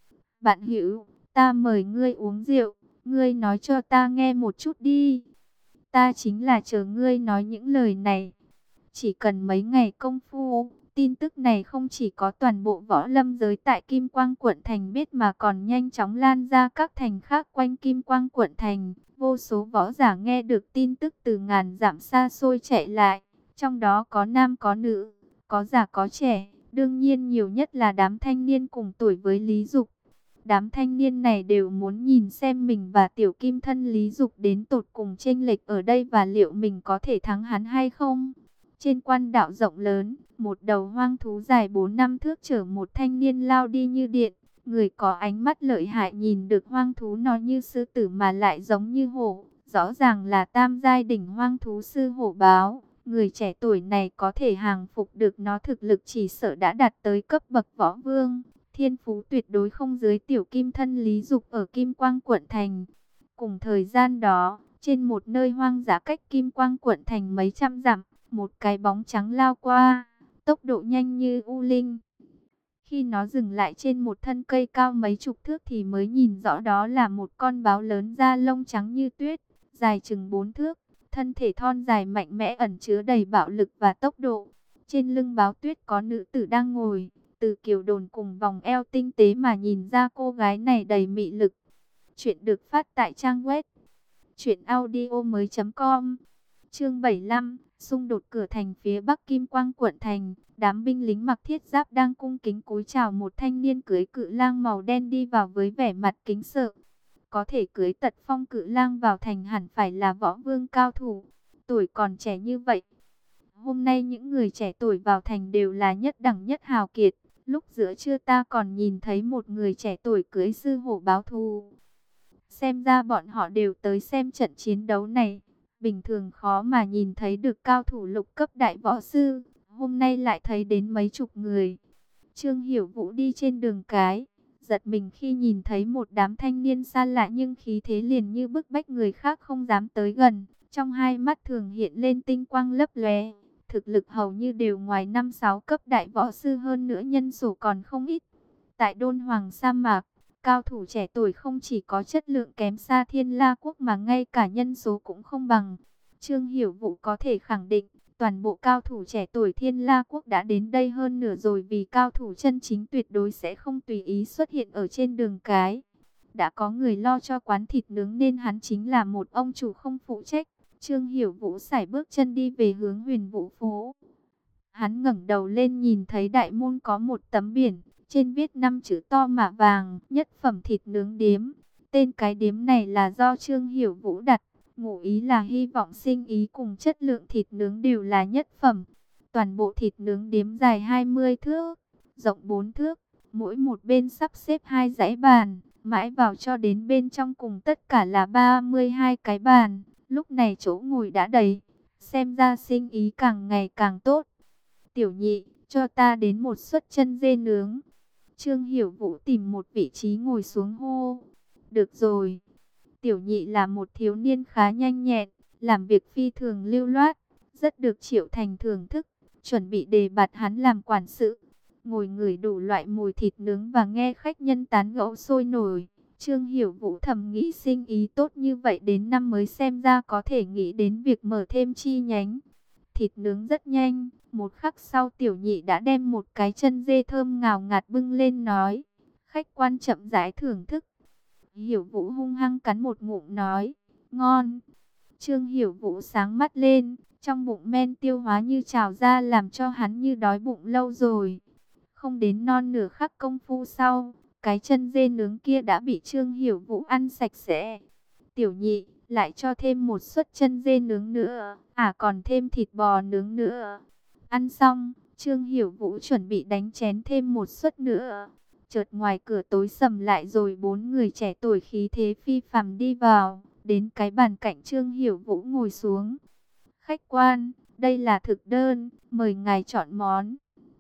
Bạn hữu, ta mời ngươi uống rượu. Ngươi nói cho ta nghe một chút đi. Ta chính là chờ ngươi nói những lời này. Chỉ cần mấy ngày công phu, tin tức này không chỉ có toàn bộ võ lâm giới tại Kim Quang quận thành biết mà còn nhanh chóng lan ra các thành khác quanh Kim Quang quận thành. Vô số võ giả nghe được tin tức từ ngàn dặm xa xôi chạy lại. Trong đó có nam có nữ, có già có trẻ. Đương nhiên nhiều nhất là đám thanh niên cùng tuổi với Lý Dục. Đám thanh niên này đều muốn nhìn xem mình và tiểu kim thân Lý Dục đến tột cùng chênh lệch ở đây và liệu mình có thể thắng hắn hay không. Trên quan đạo rộng lớn, một đầu hoang thú dài bốn năm thước chở một thanh niên lao đi như điện. Người có ánh mắt lợi hại nhìn được hoang thú nó như sư tử mà lại giống như hổ. Rõ ràng là tam giai đỉnh hoang thú sư hổ báo. Người trẻ tuổi này có thể hàng phục được nó, thực lực chỉ sợ đã đạt tới cấp bậc võ vương. Thiên phú tuyệt đối không dưới tiểu kim thân Lý Dục ở Kim Quang quận thành. Cùng thời gian đó, trên một nơi hoang dã cách Kim Quang quận thành mấy trăm dặm, một cái bóng trắng lao qua, tốc độ nhanh như u linh. Khi nó dừng lại trên một thân cây cao mấy chục thước thì mới nhìn rõ đó là một con báo lớn da lông trắng như tuyết, dài chừng bốn thước. Thân thể thon dài mạnh mẽ ẩn chứa đầy bạo lực và tốc độ. Trên lưng báo tuyết có nữ tử đang ngồi. Từ kiểu đồn cùng vòng eo tinh tế mà nhìn ra cô gái này đầy mị lực. Chuyện được phát tại trang web truyện audio mới chấm com. Chương bảy mươi lăm, xung đột cửa thành phía Bắc Kim Quang quận thành. Đám binh lính mặc thiết giáp đang cung kính cúi chào một thanh niên cưỡi cự lang màu đen đi vào với vẻ mặt kính sợ. Có thể cưỡi tật phong cự lang vào thành hẳn phải là võ vương cao thủ. Tuổi còn trẻ như vậy. Hôm nay những người trẻ tuổi vào thành đều là nhất đẳng nhất hào kiệt. Lúc giữa trưa ta còn nhìn thấy một người trẻ tuổi cưỡi sư hổ báo thù. Xem ra bọn họ đều tới xem trận chiến đấu này. Bình thường khó mà nhìn thấy được cao thủ lục cấp đại võ sư. Hôm nay lại thấy đến mấy chục người. Trương Hiểu Vũ đi trên đường cái, giật mình khi nhìn thấy một đám thanh niên xa lạ nhưng khí thế liền như bức bách người khác không dám tới gần. Trong hai mắt thường hiện lên tinh quang lấp lóe. Thực lực hầu như đều ngoài năm sáu cấp đại võ sư, hơn nữa nhân số còn không ít. Tại Đôn Hoàng sa mạc, cao thủ trẻ tuổi không chỉ có chất lượng kém xa Thiên La quốc mà ngay cả nhân số cũng không bằng. Trương Hiểu Vũ có thể khẳng định, toàn bộ cao thủ trẻ tuổi Thiên La quốc đã đến đây hơn nửa rồi, vì cao thủ chân chính tuyệt đối sẽ không tùy ý xuất hiện ở trên đường cái. Đã có người lo cho quán thịt nướng nên hắn chính là một ông chủ không phụ trách. Trương Hiểu Vũ sải bước chân đi về hướng Huyền Vũ phố. Hắn ngẩng đầu lên nhìn thấy đại môn có một tấm biển, trên viết năm chữ to mạ vàng, nhất phẩm thịt nướng điếm. Tên cái điếm này là do Trương Hiểu Vũ đặt, ngụ ý là hy vọng sinh ý cùng chất lượng thịt nướng đều là nhất phẩm. Toàn bộ thịt nướng điếm dài hai mươi thước, rộng bốn thước, mỗi một bên sắp xếp hai dãy bàn, mãi vào cho đến bên trong cùng tất cả là ba mươi hai cái bàn. Lúc này chỗ ngồi đã đầy, xem ra sinh ý càng ngày càng tốt. Tiểu Nhị, cho ta đến một suất chân dê nướng. Trương Hiểu Vũ tìm một vị trí ngồi xuống hô. Được rồi. Tiểu Nhị là một thiếu niên khá nhanh nhẹn, làm việc phi thường lưu loát, rất được Triệu Thành thưởng thức. chuẩn bị đề bạt hắn làm quản sự. Ngồi ngửi đủ loại mùi thịt nướng và nghe khách nhân tán gẫu sôi nổi. Trương Hiểu Vũ thầm nghĩ sinh ý tốt như vậy đến năm mới xem ra có thể nghĩ đến việc mở thêm chi nhánh. Thịt nướng rất nhanh, một khắc sau Tiểu Nhị đã đem một cái chân dê thơm ngào ngạt bưng lên nói. Khách quan chậm rãi thưởng thức. Hiểu Vũ hung hăng cắn một ngụm nói, ngon. Trương Hiểu Vũ sáng mắt lên, trong bụng men tiêu hóa như trào ra làm cho hắn như đói bụng lâu rồi. Không đến non nửa khắc công phu sau, cái chân dê nướng kia đã bị Trương Hiểu Vũ ăn sạch sẽ. Tiểu Nhị, lại cho thêm một suất chân dê nướng nữa, à còn thêm thịt bò nướng nữa. Ăn xong, Trương Hiểu Vũ chuẩn bị đánh chén thêm một suất nữa. Chợt ngoài cửa tối sầm lại rồi bốn người trẻ tuổi khí thế phi phàm đi vào, đến cái bàn cạnh Trương Hiểu Vũ ngồi xuống. Khách quan, đây là thực đơn, mời ngài chọn món.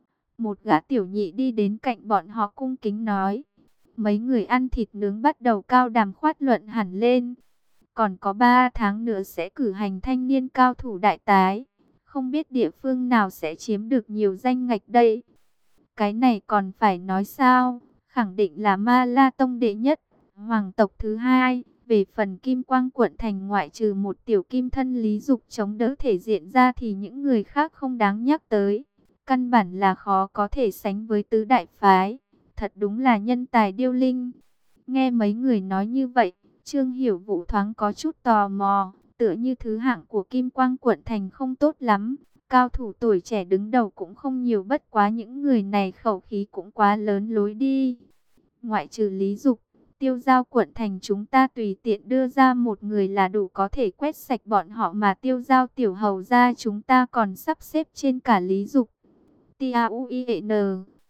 Một gã tiểu nhị đi đến cạnh bọn họ cung kính nói. Mấy người ăn thịt nướng bắt đầu cao đàm khoát luận hẳn lên. Còn có ba tháng nữa sẽ cử hành thanh niên cao thủ đại tái. Không biết địa phương nào sẽ chiếm được nhiều danh ngạch đây. Cái này còn phải nói sao? Khẳng định là Ma La Tông đệ nhất, hoàng tộc thứ hai. Về phần Kim Quang quận thành ngoại trừ một tiểu kim thân Lý Dục chống đỡ thể diện ra thì những người khác không đáng nhắc tới. Căn bản là khó có thể sánh với tứ đại phái. Thật đúng là nhân tài điêu linh. Nghe mấy người nói như vậy, Trương Hiểu Vũ thoáng có chút tò mò. Tựa như thứ hạng của Kim Quang quận thành không tốt lắm. Cao thủ tuổi trẻ đứng đầu cũng không nhiều, bất quá những người này khẩu khí cũng quá lớn lối đi. Ngoại trừ Lý Dục, Tiêu Giao quận thành chúng ta tùy tiện đưa ra một người là đủ có thể quét sạch bọn họ, mà Tiêu Giao tiểu hầu ra chúng ta còn sắp xếp trên cả Lý Dục. T A U I E N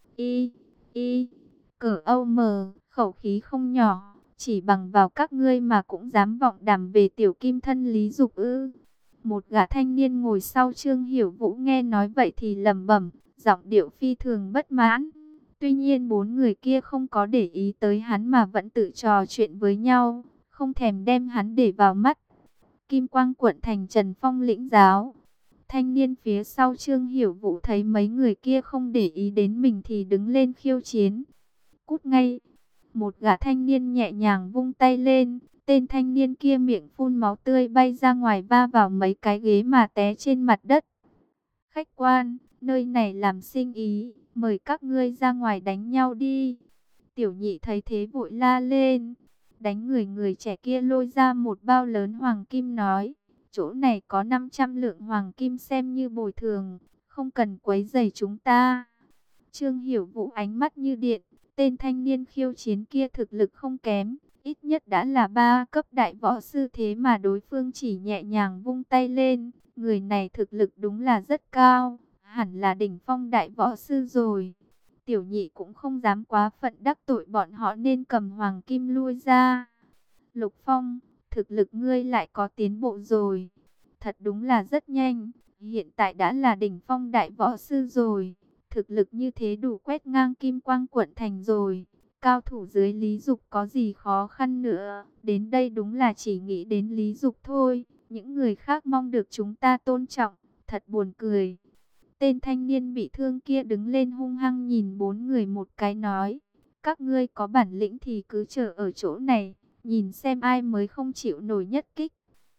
I I cỡ Âu mờ, khẩu khí không nhỏ, chỉ bằng vào các ngươi mà cũng dám vọng đàm về tiểu kim thân Lý Dục ư? Một gã thanh niên ngồi sau Trương Hiểu Vũ nghe nói vậy thì lẩm bẩm, giọng điệu phi thường bất mãn. Tuy nhiên bốn người kia không có để ý tới hắn mà vẫn tự trò chuyện với nhau, không thèm đem hắn để vào mắt. Kim Quang quận thành Trần Phong lĩnh giáo. Thanh niên phía sau Trương Hiểu Vũ thấy mấy người kia không để ý đến mình thì đứng lên khiêu chiến. Cút ngay! Một gã thanh niên nhẹ nhàng vung tay lên. Tên thanh niên kia miệng phun máu tươi bay ra ngoài va vào mấy cái ghế mà té trên mặt đất. Khách quan, nơi này làm sinh ý, mời các ngươi ra ngoài đánh nhau đi. Tiểu nhị thấy thế vội la lên. Đánh người người trẻ kia lôi ra một bao lớn hoàng kim nói. Chỗ này có năm trăm lượng hoàng kim xem như bồi thường, không cần quấy rầy chúng ta. Trương Hiểu Vũ ánh mắt như điện, tên thanh niên khiêu chiến kia thực lực không kém, ít nhất đã là ba cấp đại võ sư, thế mà đối phương chỉ nhẹ nhàng vung tay lên. Người này thực lực đúng là rất cao, hẳn là đỉnh phong đại võ sư rồi. Tiểu nhị cũng không dám quá phận đắc tội bọn họ nên cầm hoàng kim lui ra. Lục Phong, thực lực ngươi lại có tiến bộ rồi. Thật đúng là rất nhanh, hiện tại đã là đỉnh phong đại võ sư rồi. Thực lực như thế đủ quét ngang Kim Quang quận thành rồi. Cao thủ dưới Lý Dục có gì khó khăn nữa. Đến đây đúng là chỉ nghĩ đến Lý Dục thôi. Những người khác mong được chúng ta tôn trọng. Thật buồn cười. Tên thanh niên bị thương kia đứng lên hung hăng nhìn bốn người một cái nói. Các ngươi có bản lĩnh thì cứ chờ ở chỗ này. Nhìn xem ai mới không chịu nổi nhất kích.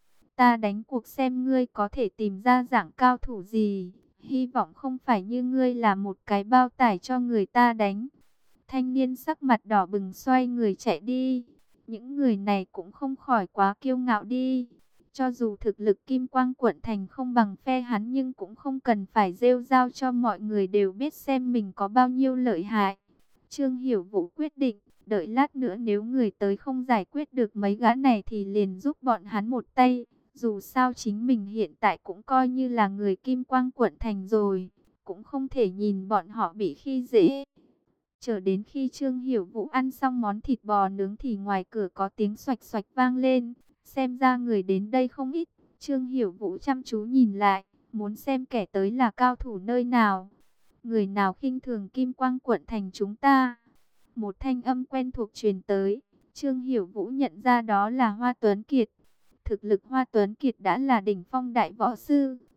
Ta đánh cuộc xem ngươi có thể tìm ra dạng cao thủ gì. Hy vọng không phải như ngươi là một cái bao tải cho người ta đánh. Thanh niên sắc mặt đỏ bừng xoay người chạy đi. Những người này cũng không khỏi quá kiêu ngạo đi. Cho dù thực lực Kim Quang quận thành không bằng phe hắn nhưng cũng không cần phải rêu rao cho mọi người đều biết xem mình có bao nhiêu lợi hại. Trương Hiểu Vũ quyết định, đợi lát nữa nếu người tới không giải quyết được mấy gã này thì liền giúp bọn hắn một tay. Dù sao chính mình hiện tại cũng coi như là người Kim Quang quận thành rồi, cũng không thể nhìn bọn họ bị khi dễ. Chờ đến khi Trương Hiểu Vũ ăn xong món thịt bò nướng thì ngoài cửa có tiếng xoạch xoạch vang lên. Xem ra người đến đây không ít. Trương Hiểu Vũ chăm chú nhìn lại, muốn xem kẻ tới là cao thủ nơi nào. Người nào khinh thường Kim Quang quận thành chúng ta. Một thanh âm quen thuộc truyền tới. Trương Hiểu Vũ nhận ra đó là Hoa Tuấn Kiệt. Thực lực Hoa Tuấn Kiệt đã là đỉnh phong đại võ sư.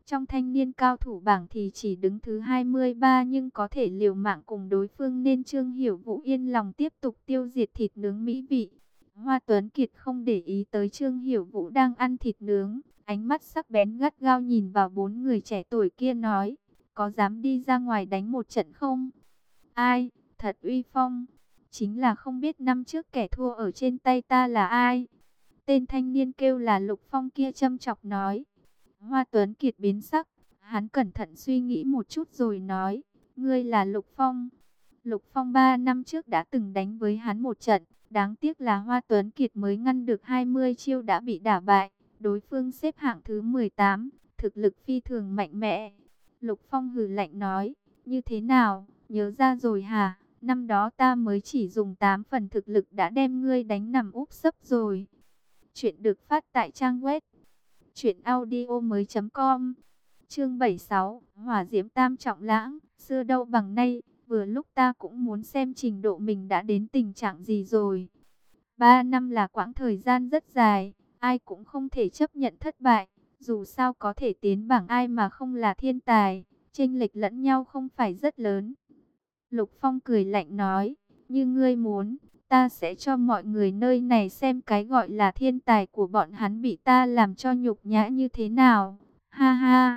Trong thanh niên cao thủ bảng thì chỉ đứng thứ hai mươi ba nhưng có thể liều mạng cùng đối phương nên Trương Hiểu Vũ yên lòng tiếp tục tiêu diệt thịt nướng mỹ vị. Hoa Tuấn Kiệt không để ý tới Trương Hiểu Vũ đang ăn thịt nướng, ánh mắt sắc bén gắt gao nhìn vào bốn người trẻ tuổi kia nói, có dám đi ra ngoài đánh một trận không? Ai, thật uy phong, chính là không biết năm trước kẻ thua ở trên tay ta là ai. Tên thanh niên kêu là Lục Phong kia châm chọc nói. Hoa Tuấn Kiệt biến sắc, hắn cẩn thận suy nghĩ một chút rồi nói, ngươi là Lục Phong. Lục Phong ba năm trước đã từng đánh với hắn một trận, đáng tiếc là Hoa Tuấn Kiệt mới ngăn được hai mươi chiêu đã bị đả bại, đối phương xếp hạng thứ mười tám, thực lực phi thường mạnh mẽ. Lục Phong hừ lạnh nói, như thế nào, nhớ ra rồi hả, năm đó ta mới chỉ dùng tám phần thực lực đã đem ngươi đánh nằm úp sấp rồi. Chuyện được phát tại trang web truyện audio mới chấm com. Chương bảy mươi sáu, Hỏa Diễm Tam Trọng Lãng, xưa đâu bằng nay, vừa lúc ta cũng muốn xem trình độ mình đã đến tình trạng gì rồi. Ba năm là quãng thời gian rất dài, ai cũng không thể chấp nhận thất bại, dù sao có thể tiến bảng ai mà không là thiên tài, chênh lệch lẫn nhau không phải rất lớn. Lục Phong cười lạnh nói, như ngươi muốn, ta sẽ cho mọi người nơi này xem cái gọi là thiên tài của bọn hắn bị ta làm cho nhục nhã như thế nào. Ha ha.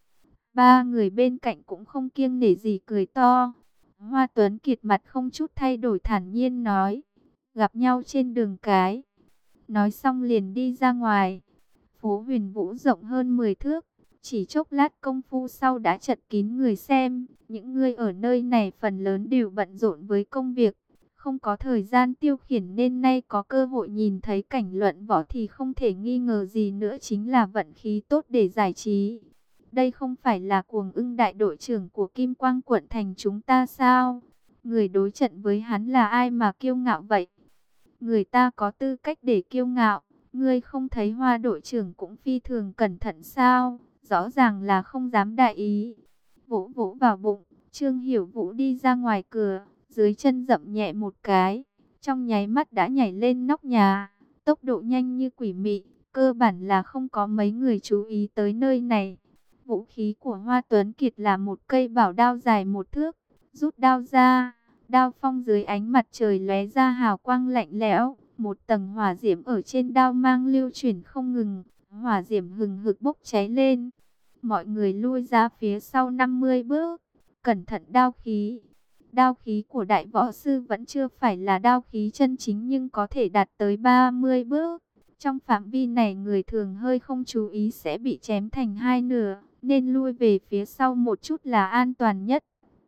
Ba người bên cạnh cũng không kiêng nể gì cười to. Hoa Tuấn Kiệt mặt không chút thay đổi thản nhiên nói, gặp nhau trên đường cái. Nói xong liền đi ra ngoài. Phố Huyền Vũ rộng hơn mười thước. Chỉ chốc lát công phu sau đã chật kín người xem. Những người ở nơi này phần lớn đều bận rộn với công việc, không có thời gian tiêu khiển nên nay có cơ hội nhìn thấy cảnh luận võ thì không thể nghi ngờ gì nữa chính là vận khí tốt để giải trí. Đây không phải là Cuồng Ưng đại đội trưởng của Kim Quang quận thành chúng ta sao? Người đối trận với hắn là ai mà kiêu ngạo vậy? Người ta có tư cách để kiêu ngạo, ngươi không thấy Hoa đội trưởng cũng phi thường cẩn thận sao? Rõ ràng là không dám đại ý. Vỗ vỗ vào bụng, Trương Hiểu Vũ đi ra ngoài cửa, dưới chân dậm nhẹ một cái, trong nháy mắt đã nhảy lên nóc nhà, tốc độ nhanh như quỷ mị, cơ bản là không có mấy người chú ý tới nơi này. Vũ khí của Hoa Tuấn Kiệt là một cây bảo đao dài một thước, rút đao ra, đao phong dưới ánh mặt trời lóe ra hào quang lạnh lẽo, một tầng hỏa diễm ở trên đao mang lưu chuyển không ngừng, hỏa diễm hừng hực bốc cháy lên. Mọi người lui ra phía sau năm mươi bước, cẩn thận đao khí. Đao khí của đại võ sư vẫn chưa phải là đao khí chân chính nhưng có thể đạt tới ba mươi bước. Trong phạm vi này người thường hơi không chú ý sẽ bị chém thành hai nửa, nên lui về phía sau một chút là an toàn nhất.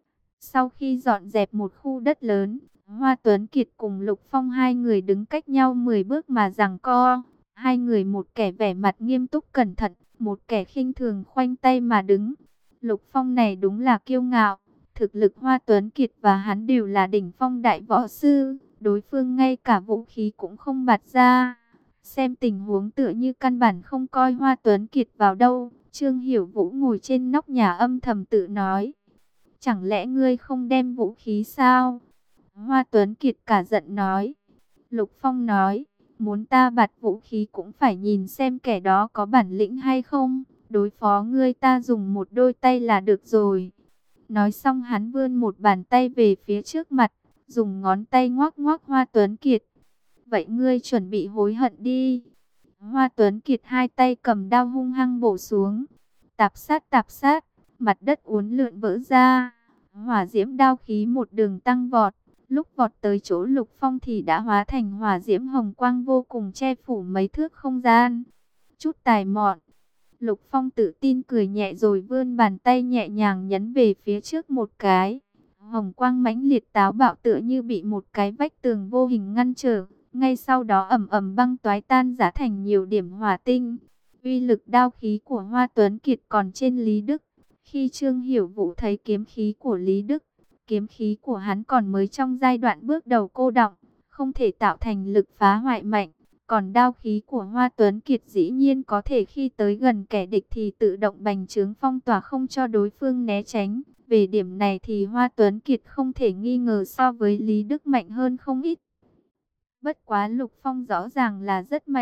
Sau khi dọn dẹp một khu đất lớn, Hoa Tuấn Kiệt cùng Lục Phong hai người đứng cách nhau mười bước mà giằng co. Hai người một kẻ vẻ mặt nghiêm túc cẩn thận, một kẻ khinh thường khoanh tay mà đứng. Lục Phong này đúng là kiêu ngạo. Thực lực Hoa Tuấn Kiệt và hắn đều là đỉnh phong đại võ sư, đối phương ngay cả vũ khí cũng không bật ra. Xem tình huống tựa như căn bản không coi Hoa Tuấn Kiệt vào đâu. Trương Hiểu Vũ ngồi trên nóc nhà âm thầm tự nói, chẳng lẽ ngươi không đem vũ khí sao? Hoa Tuấn Kiệt cả giận nói. Lục Phong nói, muốn ta bật vũ khí cũng phải nhìn xem kẻ đó có bản lĩnh hay không. Đối phó ngươi ta dùng một đôi tay là được rồi. Nói xong hắn vươn một bàn tay về phía trước mặt, dùng ngón tay ngoắc ngoắc Hoa Tuấn Kiệt. Vậy ngươi chuẩn bị hối hận đi. Hoa Tuấn Kiệt hai tay cầm đao hung hăng bổ xuống. Tạp sát tạp sát, mặt đất uốn lượn vỡ ra. Hỏa diễm đao khí một đường tăng vọt. Lúc vọt tới chỗ Lục Phong thì đã hóa thành hỏa diễm hồng quang vô cùng che phủ mấy thước không gian. Chút tài mọn. Lục Phong tự tin cười nhẹ rồi vươn bàn tay nhẹ nhàng nhấn về phía trước một cái. Hồng quang mãnh liệt táo bạo tựa như bị một cái vách tường vô hình ngăn trở. Ngay sau đó ầm ầm băng toái tan rã thành nhiều điểm hỏa tinh. Uy lực đao khí của Hoa Tuấn Kiệt còn trên Lý Đức. Khi Trương Hiểu Vũ thấy kiếm khí của Lý Đức, kiếm khí của hắn còn mới trong giai đoạn bước đầu cô đọng, không thể tạo thành lực phá hoại mạnh. Còn đao khí của Hoa Tuấn Kiệt dĩ nhiên có thể khi tới gần kẻ địch thì tự động bành trướng phong tỏa không cho đối phương né tránh. Về điểm này thì Hoa Tuấn Kiệt không thể nghi ngờ so với Lý Đức mạnh hơn không ít. Bất quá Lục Phong rõ ràng là rất mạnh,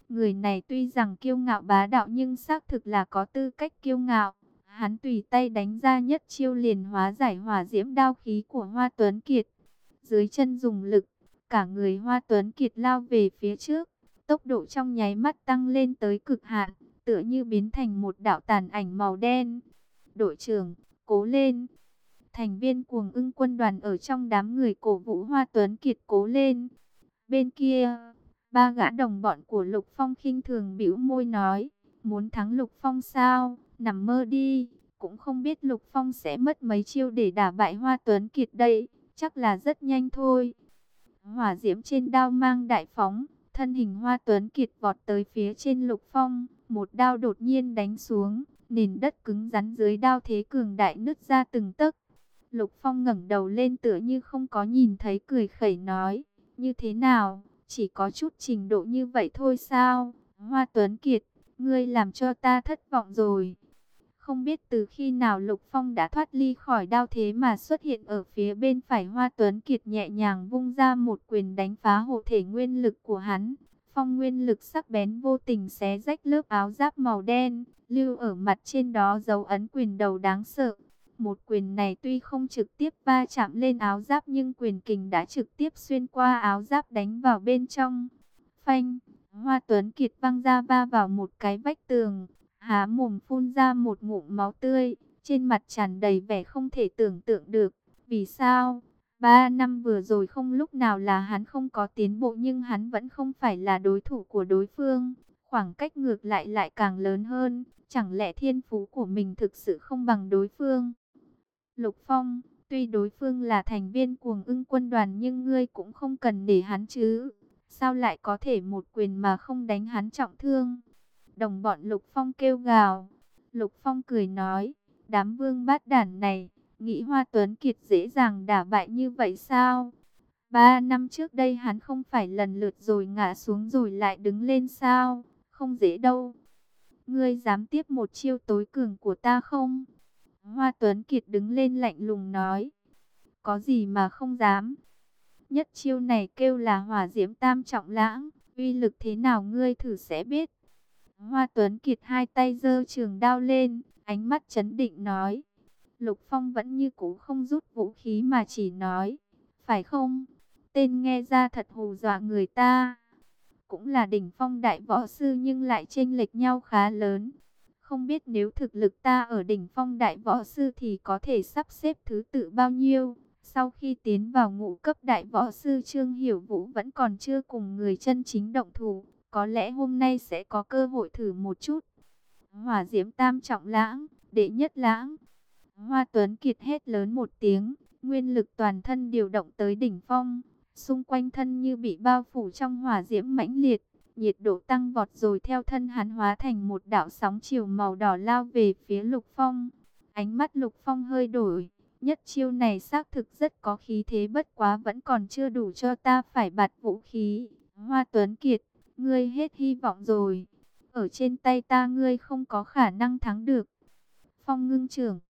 Người này tuy rằng kiêu ngạo bá đạo nhưng xác thực là có tư cách kiêu ngạo. Hắn tùy tay đánh ra nhất chiêu liền hóa giải hỏa diễm đao khí của Hoa Tuấn Kiệt. Dưới chân dùng lực, cả người Hoa Tuấn Kiệt lao về phía trước. Tốc độ trong nháy mắt tăng lên tới cực hạn, tựa như biến thành một đạo tàn ảnh màu đen. Đội trưởng, cố lên! Thành viên Cuồng Ưng quân đoàn ở trong đám người cổ vũ Hoa Tuấn Kiệt cố lên. Bên kia, ba gã đồng bọn của Lục Phong khinh thường bĩu môi nói, muốn thắng Lục Phong sao, nằm mơ đi, cũng không biết Lục Phong sẽ mất mấy chiêu để đả bại Hoa Tuấn Kiệt đây, chắc là rất nhanh thôi. Hỏa diễm trên đao mang đại phóng, thân hình Hoa Tuấn Kiệt vọt tới phía trên Lục Phong, một đao đột nhiên đánh xuống, nền đất cứng rắn dưới đao thế cường đại nứt ra từng tấc. Lục Phong ngẩng đầu lên tựa như không có nhìn thấy, cười khẩy nói, như thế nào, chỉ có chút trình độ như vậy thôi sao? Hoa Tuấn Kiệt, ngươi làm cho ta thất vọng rồi. Không biết từ khi nào Lục Phong đã thoát ly khỏi đao thế mà xuất hiện ở phía bên phải Hoa Tuấn Kiệt, nhẹ nhàng vung ra một quyền đánh phá hộ thể nguyên lực của hắn. Phong nguyên lực sắc bén vô tình xé rách lớp áo giáp màu đen, lưu ở mặt trên đó dấu ấn quyền đầu đáng sợ. Một quyền này tuy không trực tiếp va chạm lên áo giáp nhưng quyền kình đã trực tiếp xuyên qua áo giáp đánh vào bên trong. Phanh, Hoa Tuấn Kiệt văng ra va vào một cái vách tường, há mồm phun ra một ngụm máu tươi, trên mặt tràn đầy vẻ không thể tưởng tượng được. Vì sao? Ba năm vừa rồi không lúc nào là hắn không có tiến bộ nhưng hắn vẫn không phải là đối thủ của đối phương. Khoảng cách ngược lại lại càng lớn hơn. Chẳng lẽ thiên phú của mình thực sự không bằng đối phương? Lục Phong, tuy đối phương là thành viên Cuồng Ưng quân đoàn nhưng ngươi cũng không cần để hắn chứ. Sao lại có thể một quyền mà không đánh hắn trọng thương? Đồng bọn Lục Phong kêu gào. Lục Phong cười nói, đám vương bát đản này, nghĩ Hoa Tuấn Kiệt dễ dàng đả bại như vậy sao? Ba năm trước đây hắn không phải lần lượt rồi ngã xuống rồi lại đứng lên sao? Không dễ đâu. Ngươi dám tiếp một chiêu tối cường của ta không? Hoa Tuấn Kiệt đứng lên lạnh lùng nói. Có gì mà không dám? Nhất chiêu này kêu là hỏa diễm tam trọng lãng. Uy lực thế nào ngươi thử sẽ biết. Hoa Tuấn Kiệt hai tay giơ trường đao lên, ánh mắt chấn định nói. Lục Phong vẫn như cũ không rút vũ khí mà chỉ nói. Phải không? Tên nghe ra thật hù dọa người ta. Cũng là đỉnh phong đại võ sư nhưng lại chênh lệch nhau khá lớn. Không biết nếu thực lực ta ở đỉnh phong đại võ sư thì có thể sắp xếp thứ tự bao nhiêu. Sau khi tiến vào ngũ cấp đại võ sư, Trương Hiểu Vũ vẫn còn chưa cùng người chân chính động thủ. Có lẽ hôm nay sẽ có cơ hội thử một chút. Hỏa diễm tam trọng lãng, đệ nhất lãng. Hoa Tuấn Kiệt hét lớn một tiếng, nguyên lực toàn thân điều động tới đỉnh phong. Xung quanh thân như bị bao phủ trong hỏa diễm mãnh liệt, nhiệt độ tăng vọt rồi theo thân hắn hóa thành một đạo sóng chiều màu đỏ lao về phía Lục Phong. Ánh mắt Lục Phong hơi đổi, nhất chiêu này xác thực rất có khí thế, bất quá vẫn còn chưa đủ cho ta phải bạt vũ khí. Hoa Tuấn Kiệt, ngươi hết hy vọng rồi. Ở trên tay ta ngươi không có khả năng thắng được. Phong ngưng trưởng.